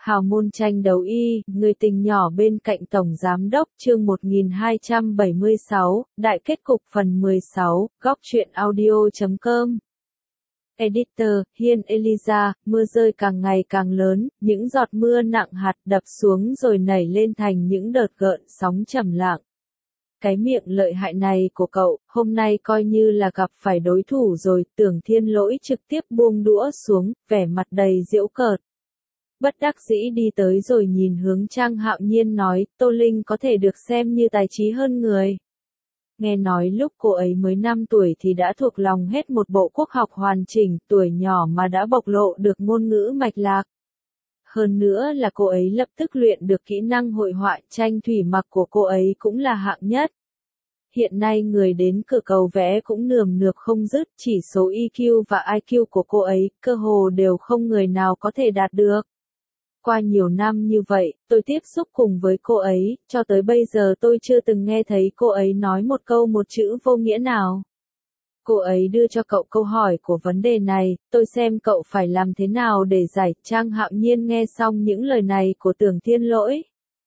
Hào môn tranh đấu y, người tình nhỏ bên cạnh Tổng Giám đốc chương 1276, Đại kết cục phần 16, góc truyện audio.com. Editor, Hiên Eliza, mưa rơi càng ngày càng lớn, những giọt mưa nặng hạt đập xuống rồi nảy lên thành những đợt gợn sóng trầm lặng. Cái miệng lợi hại này của cậu, hôm nay coi như là gặp phải đối thủ rồi, Tưởng Thiên Lỗi trực tiếp buông đũa xuống, vẻ mặt đầy giễu cợt. Bất đắc dĩ đi tới rồi nhìn hướng Trang Hạo Nhiên nói, Tô Linh có thể được xem như tài trí hơn người. Nghe nói lúc cô ấy mới 5 tuổi thì đã thuộc lòng hết một bộ quốc học hoàn chỉnh, tuổi nhỏ mà đã bộc lộ được ngôn ngữ mạch lạc. Hơn nữa là cô ấy lập tức luyện được kỹ năng hội họa, tranh thủy mặc của cô ấy cũng là hạng nhất. Hiện nay người đến cửa cầu vẽ cũng nườm nượp không dứt, chỉ số EQ và IQ của cô ấy, cơ hồ đều không người nào có thể đạt được. Qua nhiều năm như vậy, tôi tiếp xúc cùng với cô ấy, cho tới bây giờ tôi chưa từng nghe thấy cô ấy nói một câu một chữ vô nghĩa nào. Cô ấy đưa cho cậu câu hỏi của vấn đề này, tôi xem cậu phải làm thế nào để giải. Trang Hạo Nhiên nghe xong những lời này của Tưởng Thiên Lỗi.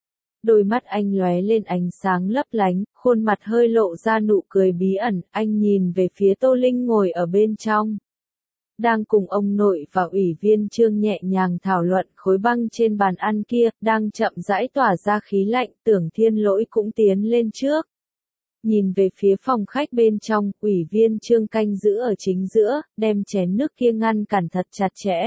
Đôi mắt anh lóe lên ánh sáng lấp lánh, khuôn mặt hơi lộ ra nụ cười bí ẩn, anh nhìn về phía Tô Linh ngồi ở bên trong. Đang cùng ông nội và ủy viên Trương nhẹ nhàng thảo luận khối băng trên bàn ăn kia, đang chậm rãi tỏa ra khí lạnh, Tưởng Thiên Lỗi cũng tiến lên trước. Nhìn về phía phòng khách bên trong, ủy viên Trương canh giữ ở chính giữa, đem chén nước kia ngăn cản thật chặt chẽ.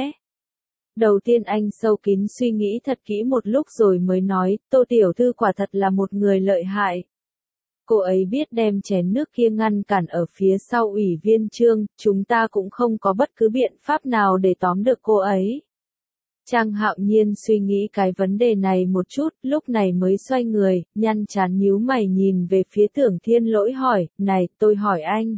Đầu tiên anh sâu kín suy nghĩ thật kỹ một lúc rồi mới nói, Tô tiểu thư quả thật là một người lợi hại. Cô ấy biết đem chén nước kia ngăn cản ở phía sau ủy viên Trương, chúng ta cũng không có bất cứ biện pháp nào để tóm được cô ấy. Trang Hạo Nhiên suy nghĩ cái vấn đề này một chút, lúc này mới xoay người, nhăn trán nhíu mày nhìn về phía Tưởng Thiên Lỗi hỏi, này, tôi hỏi anh.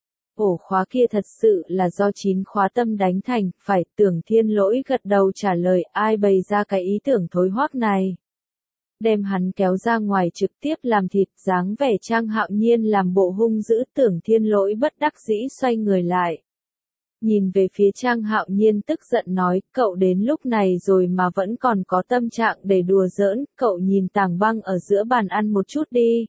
Ổ khóa kia thật sự là do 9 khóa tâm đánh thành, phải. Tưởng Thiên Lỗi gật đầu trả lời, ai bày ra cái ý tưởng thối hoác này. Đem hắn kéo ra ngoài trực tiếp làm thịt, dáng vẻ Trang Hạo Nhiên làm bộ hung dữ. Tưởng Thiên Lỗi bất đắc dĩ xoay người lại. Nhìn về phía Trang Hạo Nhiên tức giận nói, cậu đến lúc này rồi mà vẫn còn có tâm trạng để đùa giỡn, cậu nhìn tảng băng ở giữa bàn ăn một chút đi.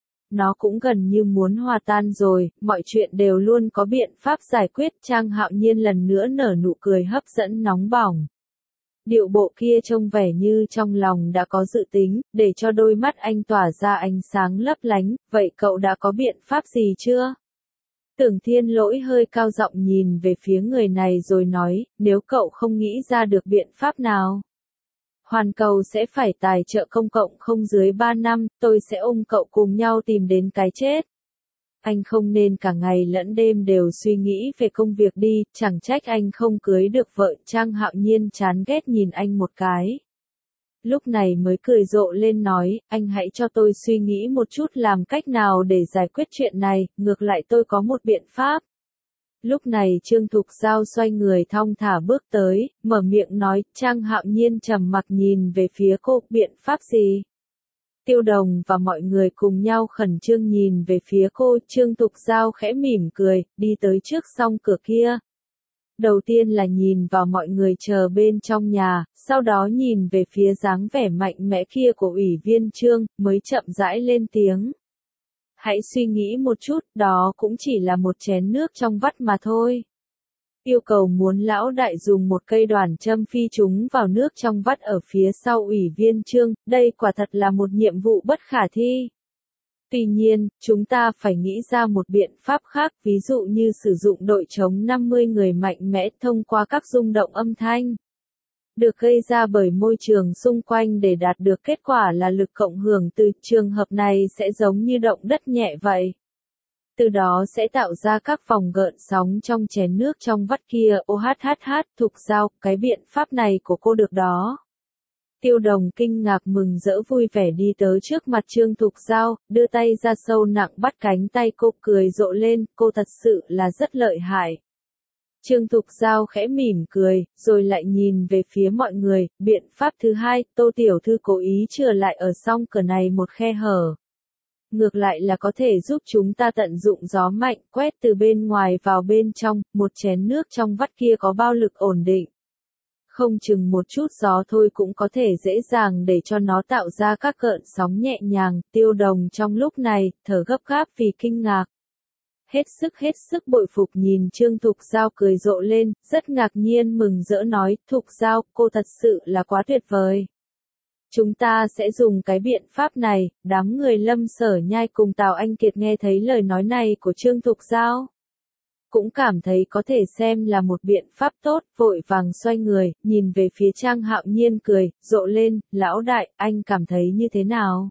Nó cũng gần như muốn hòa tan rồi, mọi chuyện đều luôn có biện pháp giải quyết. Trang Hạo Nhiên lần nữa nở nụ cười hấp dẫn nóng bỏng. Điệu bộ kia trông vẻ như trong lòng đã có dự tính, để cho đôi mắt anh tỏa ra ánh sáng lấp lánh, vậy cậu đã có biện pháp gì chưa? Tưởng Thiên Lỗi hơi cao giọng nhìn về phía người này rồi nói, nếu cậu không nghĩ ra được biện pháp nào. Hoàn cầu sẽ phải tài trợ công cộng không dưới 3 năm, tôi sẽ ôm cậu cùng nhau tìm đến cái chết. Anh không nên cả ngày lẫn đêm đều suy nghĩ về công việc đi, chẳng trách anh không cưới được vợ. Trang Hạo Nhiên chán ghét nhìn anh một cái. Lúc này mới cười rộ lên nói, anh hãy cho tôi suy nghĩ một chút làm cách nào để giải quyết chuyện này, ngược lại tôi có một biện pháp. Lúc này Trương Thục Giao xoay người thong thả bước tới, mở miệng nói, Trang Hạo Nhiên trầm mặc nhìn về phía cô, biện pháp gì? Tiêu Đồng và mọi người cùng nhau khẩn trương nhìn về phía cô, Trương Thục Giao khẽ mỉm cười, đi tới trước song cửa kia. Đầu tiên là nhìn vào mọi người chờ bên trong nhà, sau đó nhìn về phía dáng vẻ mạnh mẽ kia của ủy viên Trương, mới chậm rãi lên tiếng. Hãy suy nghĩ một chút, đó cũng chỉ là một chén nước trong vắt mà thôi. Yêu cầu muốn lão đại dùng một cây đoàn châm phi chúng vào nước trong vắt ở phía sau ủy viên Trương, đây quả thật là một nhiệm vụ bất khả thi. Tuy nhiên, chúng ta phải nghĩ ra một biện pháp khác, ví dụ như sử dụng đội chống 50 người mạnh mẽ thông qua các rung động âm thanh. Được gây ra bởi môi trường xung quanh để đạt được kết quả là lực cộng hưởng từ trường hợp này sẽ giống như động đất nhẹ vậy. Từ đó sẽ tạo ra các vòng gợn sóng trong chén nước trong vắt kia. Thục Giao, cái biện pháp này của cô được đó. Tiêu Đồng kinh ngạc mừng rỡ vui vẻ đi tới trước mặt Trương Thục Giao, đưa tay ra sâu nặng bắt cánh tay cô cười rộ lên, cô thật sự là rất lợi hại. Trương Thục Giao khẽ mỉm cười, rồi lại nhìn về phía mọi người, biện pháp thứ hai, Tô tiểu thư cố ý chừa lại ở song cửa này một khe hở. Ngược lại là có thể giúp chúng ta tận dụng gió mạnh, quét từ bên ngoài vào bên trong, một chén nước trong vắt kia có bao lực ổn định. Không chừng một chút gió thôi cũng có thể dễ dàng để cho nó tạo ra các cơn sóng nhẹ nhàng. Tiêu Đồng trong lúc này, thở gấp gáp vì kinh ngạc. Hết sức bội phục nhìn Trương Thục Giao cười rộ lên, rất ngạc nhiên mừng rỡ nói, Thục Giao, cô thật sự là quá tuyệt vời. Chúng ta sẽ dùng cái biện pháp này. Đám người Lâm Sở Nhai cùng Tào Anh Kiệt nghe thấy lời nói này của Trương Thục Giao, cũng cảm thấy có thể xem là một biện pháp tốt, vội vàng xoay người, nhìn về phía Trang Hạo Nhiên cười, rộ lên, lão đại, anh cảm thấy như thế nào?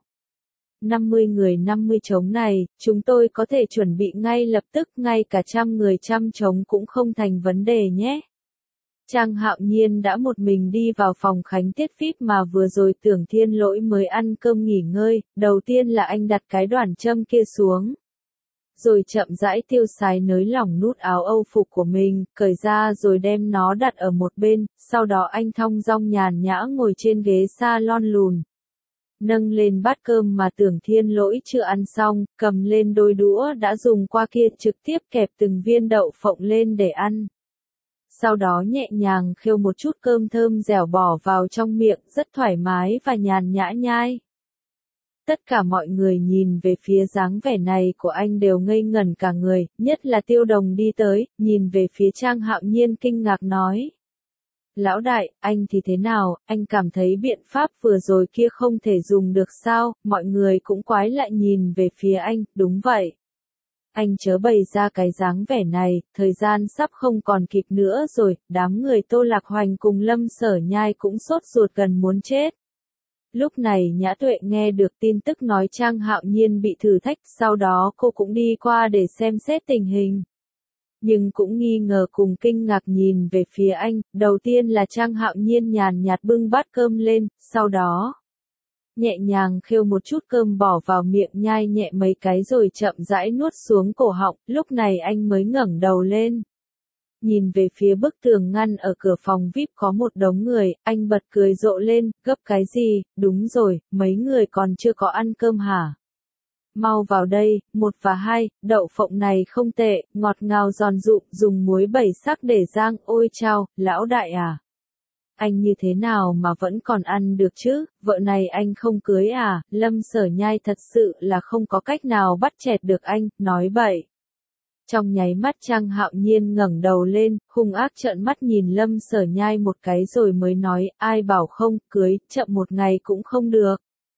50 người 50 trống này, chúng tôi có thể chuẩn bị ngay lập tức, ngay cả 100 người 100 trống cũng không thành vấn đề nhé. Trang Hạo Nhiên đã một mình đi vào phòng khánh tiết VIP mà vừa rồi Tưởng Thiên Lỗi mới ăn cơm nghỉ ngơi, đầu tiên là anh đặt cái đoản châm kia xuống. Rồi chậm rãi tiêu sái nới lỏng nút áo Âu phục của mình, cởi ra rồi đem nó đặt ở một bên, sau đó anh thong dong nhàn nhã ngồi trên ghế salon lùn. Nâng lên bát cơm mà Tưởng Thiên Lỗi chưa ăn xong, cầm lên đôi đũa đã dùng qua kia trực tiếp kẹp từng viên đậu phộng lên để ăn. Sau đó nhẹ nhàng khêu một chút cơm thơm dẻo bỏ vào trong miệng, rất thoải mái và nhàn nhã nhai. Tất cả mọi người nhìn về phía dáng vẻ này của anh đều ngây ngẩn cả người, nhất là Tiêu Đồng đi tới, nhìn về phía Trang Hạo Nhiên kinh ngạc nói. Lão đại, anh thì thế nào, anh cảm thấy biện pháp vừa rồi kia không thể dùng được sao, mọi người cũng quái lại nhìn về phía anh, đúng vậy. Anh chớ bày ra cái dáng vẻ này, thời gian sắp không còn kịp nữa rồi, đám người Tô Lạc Hoành cùng Lâm Sở Nhai cũng sốt ruột gần muốn chết. Lúc này Nhã Tuệ nghe được tin tức nói Trang Hạo Nhiên bị thử thách, sau đó cô cũng đi qua để xem xét tình hình. Nhưng cũng nghi ngờ cùng kinh ngạc nhìn về phía anh, đầu tiên là Trang Hạo Nhiên nhàn nhạt bưng bát cơm lên, sau đó nhẹ nhàng khêu một chút cơm bỏ vào miệng nhai nhẹ mấy cái rồi chậm rãi nuốt xuống cổ họng, lúc này anh mới ngẩng đầu lên. Nhìn về phía bức tường ngăn ở cửa phòng VIP có một đống người, anh bật cười rộ lên, gấp cái gì, đúng rồi, mấy người còn chưa có ăn cơm hả? Mau vào đây, 1 và 2, đậu phộng này không tệ, ngọt ngào giòn rụm, dùng muối 7 sắc để rang, ôi chao, lão đại à? Anh như thế nào mà vẫn còn ăn được chứ, vợ này anh không cưới à, Lâm Sở Nhai thật sự là không có cách nào bắt chẹt được anh, nói bậy. Trong nháy mắt Trang Hạo Nhiên ngẩng đầu lên, hung ác trợn mắt nhìn Lâm Sở Nhai một cái rồi mới nói, ai bảo không, cưới, chậm một ngày cũng không được.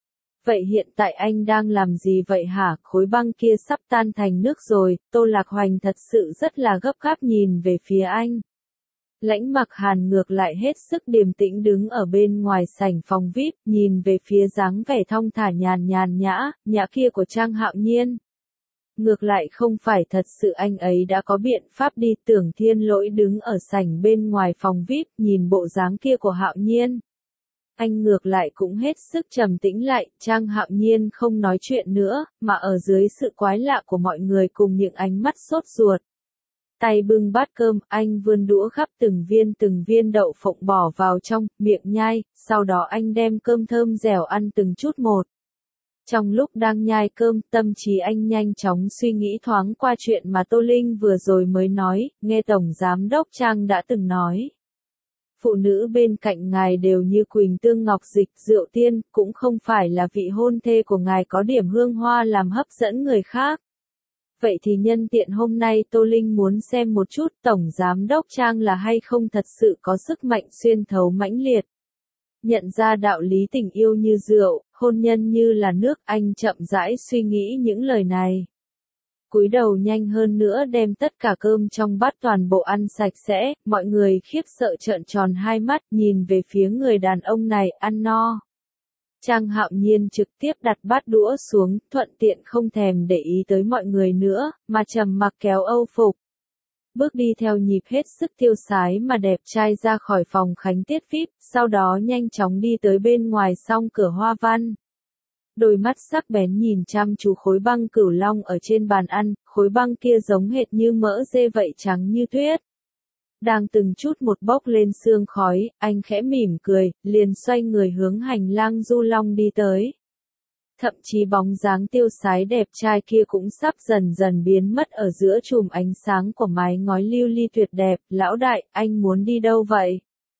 Vậy hiện tại anh đang làm gì vậy hả, khối băng kia sắp tan thành nước rồi, Tô Lạc Hoành thật sự rất là gấp gáp nhìn về phía anh. Lãnh Mặc Hàn ngược lại hết sức điềm tĩnh đứng ở bên ngoài sảnh phòng VIP, nhìn về phía dáng vẻ thong thả nhàn nhã kia của Trang Hạo Nhiên. Ngược lại không phải thật sự anh ấy đã có biện pháp đi, Tưởng Thiên Lỗi đứng ở sảnh bên ngoài phòng VIP, nhìn bộ dáng kia của Hạo Nhiên. Anh ngược lại cũng hết sức trầm tĩnh lại, Trang Hạo Nhiên không nói chuyện nữa, mà ở dưới sự quái lạ của mọi người cùng những ánh mắt sốt ruột. Tay bưng bát cơm, anh vươn đũa gắp từng viên đậu phộng bỏ vào trong miệng nhai, sau đó anh đem cơm thơm dẻo ăn từng chút một. Trong lúc đang nhai cơm, tâm trí anh nhanh chóng suy nghĩ thoáng qua chuyện mà Tô Linh vừa rồi mới nói, nghe Tổng Giám đốc Trang đã từng nói. Phụ nữ bên cạnh ngài đều như Quỳnh Tương Ngọc Dịch, Rượu Tiên, cũng không phải là vị hôn thê của ngài có điểm hương hoa làm hấp dẫn người khác. Vậy thì nhân tiện hôm nay Tô Linh muốn xem một chút Tổng Giám đốc Trang là hay không thật sự có sức mạnh xuyên thấu mãnh liệt. Nhận ra đạo lý tình yêu như rượu, hôn nhân như là nước, anh chậm rãi suy nghĩ những lời này. Cúi đầu nhanh hơn nữa đem tất cả cơm trong bát toàn bộ ăn sạch sẽ, mọi người khiếp sợ trợn tròn hai mắt nhìn về phía người đàn ông này, ăn no. Trang Hạo Nhiên trực tiếp đặt bát đũa xuống, thuận tiện không thèm để ý tới mọi người nữa, mà trầm mặc kéo âu phục. Bước đi theo nhịp hết sức tiêu sái mà đẹp trai ra khỏi phòng khánh tiết VIP, sau đó nhanh chóng đi tới bên ngoài song cửa hoa văn. Đôi mắt sắc bén nhìn chăm chú khối băng cửu long ở trên bàn ăn, khối băng kia giống hệt như mỡ dê vậy trắng như tuyết. Đang từng chút một bốc lên sương khói, anh khẽ mỉm cười, liền xoay người hướng hành lang du long đi tới. Thậm chí bóng dáng tiêu sái đẹp trai kia cũng sắp dần dần biến mất ở giữa chùm ánh sáng của mái ngói lưu ly tuyệt đẹp. Lão đại, anh muốn đi đâu vậy?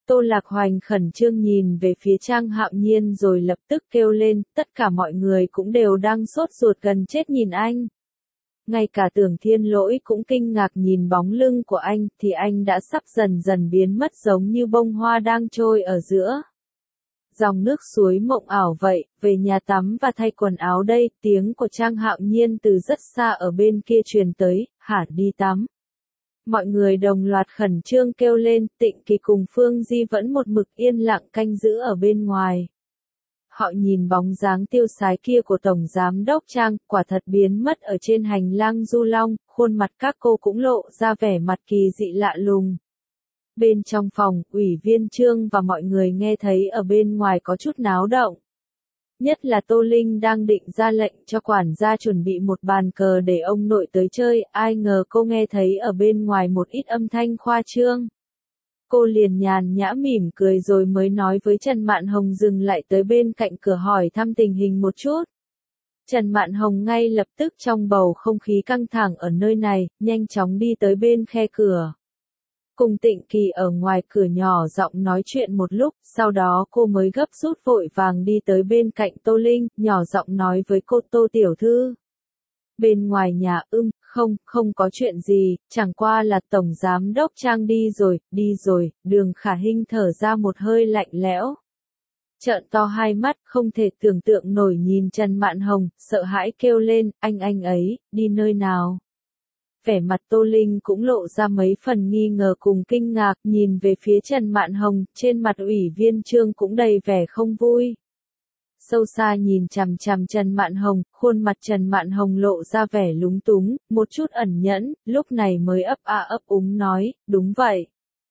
Tô Lạc Hoành khẩn trương nhìn về phía Trang Hạo Nhiên rồi lập tức kêu lên, tất cả mọi người cũng đều đang sốt ruột gần chết nhìn anh. Ngay cả Tưởng Thiên Lỗi cũng kinh ngạc nhìn bóng lưng của anh, thì anh đã sắp dần dần biến mất giống như bông hoa đang trôi ở giữa dòng nước suối mộng ảo vậy. Về nhà tắm và thay quần áo đây, tiếng của Trang Hạo Nhiên từ rất xa ở bên kia truyền tới, hả đi tắm. Mọi người đồng loạt khẩn trương kêu lên, Tịnh Kỳ cùng Phương Di vẫn một mực yên lặng canh giữ ở bên ngoài. Họ nhìn bóng dáng tiêu sái kia của Tổng Giám Đốc Trang, quả thật biến mất ở trên hành lang Du Long, khuôn mặt các cô cũng lộ ra vẻ mặt kỳ dị lạ lùng. Bên trong phòng, Ủy viên Trương và mọi người nghe thấy ở bên ngoài có chút náo động. Nhất là Tô Linh đang định ra lệnh cho quản gia chuẩn bị một bàn cờ để ông nội tới chơi, ai ngờ cô nghe thấy ở bên ngoài một ít âm thanh khoa trương. Cô liền nhàn nhã mỉm cười rồi mới nói với Trần Mạn Hồng dừng lại tới bên cạnh cửa hỏi thăm tình hình một chút. Trần Mạn Hồng ngay lập tức trong bầu không khí căng thẳng ở nơi này, nhanh chóng đi tới bên khe cửa. Cùng Tịnh Kỳ ở ngoài cửa nhỏ giọng nói chuyện một lúc, sau đó cô mới gấp rút vội vàng đi tới bên cạnh Tô Linh, nhỏ giọng nói với cô Tô tiểu thư. Bên ngoài nhà không có chuyện gì, chẳng qua là Tổng Giám Đốc Trang đi rồi, Đường Khả Hinh thở ra một hơi lạnh lẽo. Trợn to hai mắt, không thể tưởng tượng nổi nhìn Trần Mạn Hồng, sợ hãi kêu lên, anh ấy, đi nơi nào? Vẻ mặt Tô Linh cũng lộ ra mấy phần nghi ngờ cùng kinh ngạc, nhìn về phía Trần Mạn Hồng, trên mặt Ủy viên Trương cũng đầy vẻ không vui. Sâu xa nhìn chằm chằm Trần Mạn Hồng, khuôn mặt Trần Mạn Hồng lộ ra vẻ lúng túng, một chút ẩn nhẫn, lúc này mới ấp úng nói, đúng vậy.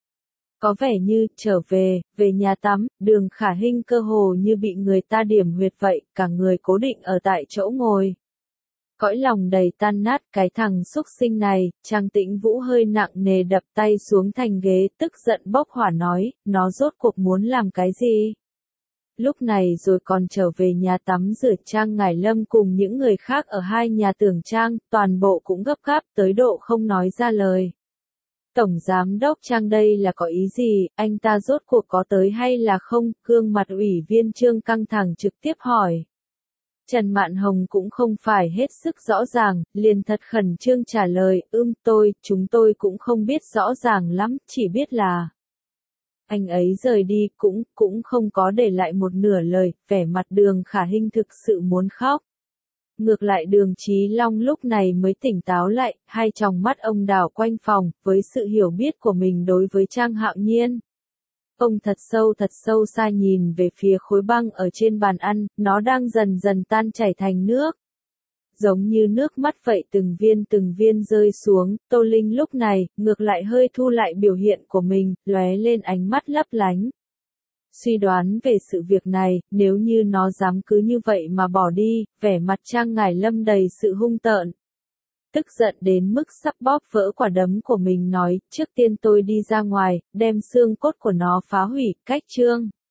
Có vẻ như, trở về nhà tắm, Đường Khả Hinh cơ hồ như bị người ta điểm huyệt vậy, cả người cố định ở tại chỗ ngồi. Cõi lòng đầy tan nát, cái thằng xúc sinh này, Trang Tĩnh Vũ hơi nặng nề đập tay xuống thành ghế, tức giận bốc hỏa nói, nó rốt cuộc muốn làm cái gì? Lúc này rồi còn trở về nhà tắm rửa. Trang Ngải Lâm cùng những người khác ở hai nhà Tưởng Trang, toàn bộ cũng gấp gáp tới độ không nói ra lời. Tổng Giám Đốc Trang đây là có ý gì, anh ta rốt cuộc có tới hay là không? Gương mặt Ủy viên Trương căng thẳng trực tiếp hỏi. Trần Mạn Hồng cũng không phải hết sức rõ ràng, liền thật khẩn trương trả lời, chúng tôi cũng không biết rõ ràng lắm, chỉ biết là anh ấy rời đi cũng không có để lại một nửa lời, vẻ mặt Đường Khả Hinh thực sự muốn khóc. Ngược lại Đường Chí Long lúc này mới tỉnh táo lại, hai tròng mắt ông đảo quanh phòng, với sự hiểu biết của mình đối với Trang Hạo Nhiên. Ông thật sâu xa nhìn về phía khối băng ở trên bàn ăn, nó đang dần dần tan chảy thành nước. Giống như nước mắt vậy từng viên rơi xuống, Tô Linh lúc này, ngược lại hơi thu lại biểu hiện của mình, lóe lên ánh mắt lấp lánh. Suy đoán về sự việc này, nếu như nó dám cứ như vậy mà bỏ đi, vẻ mặt Trang Ngải Lâm đầy sự hung tợn. Tức giận đến mức sắp bóp vỡ quả đấm của mình nói, trước tiên tôi đi ra ngoài, đem xương cốt của nó phá hủy, cách Trương.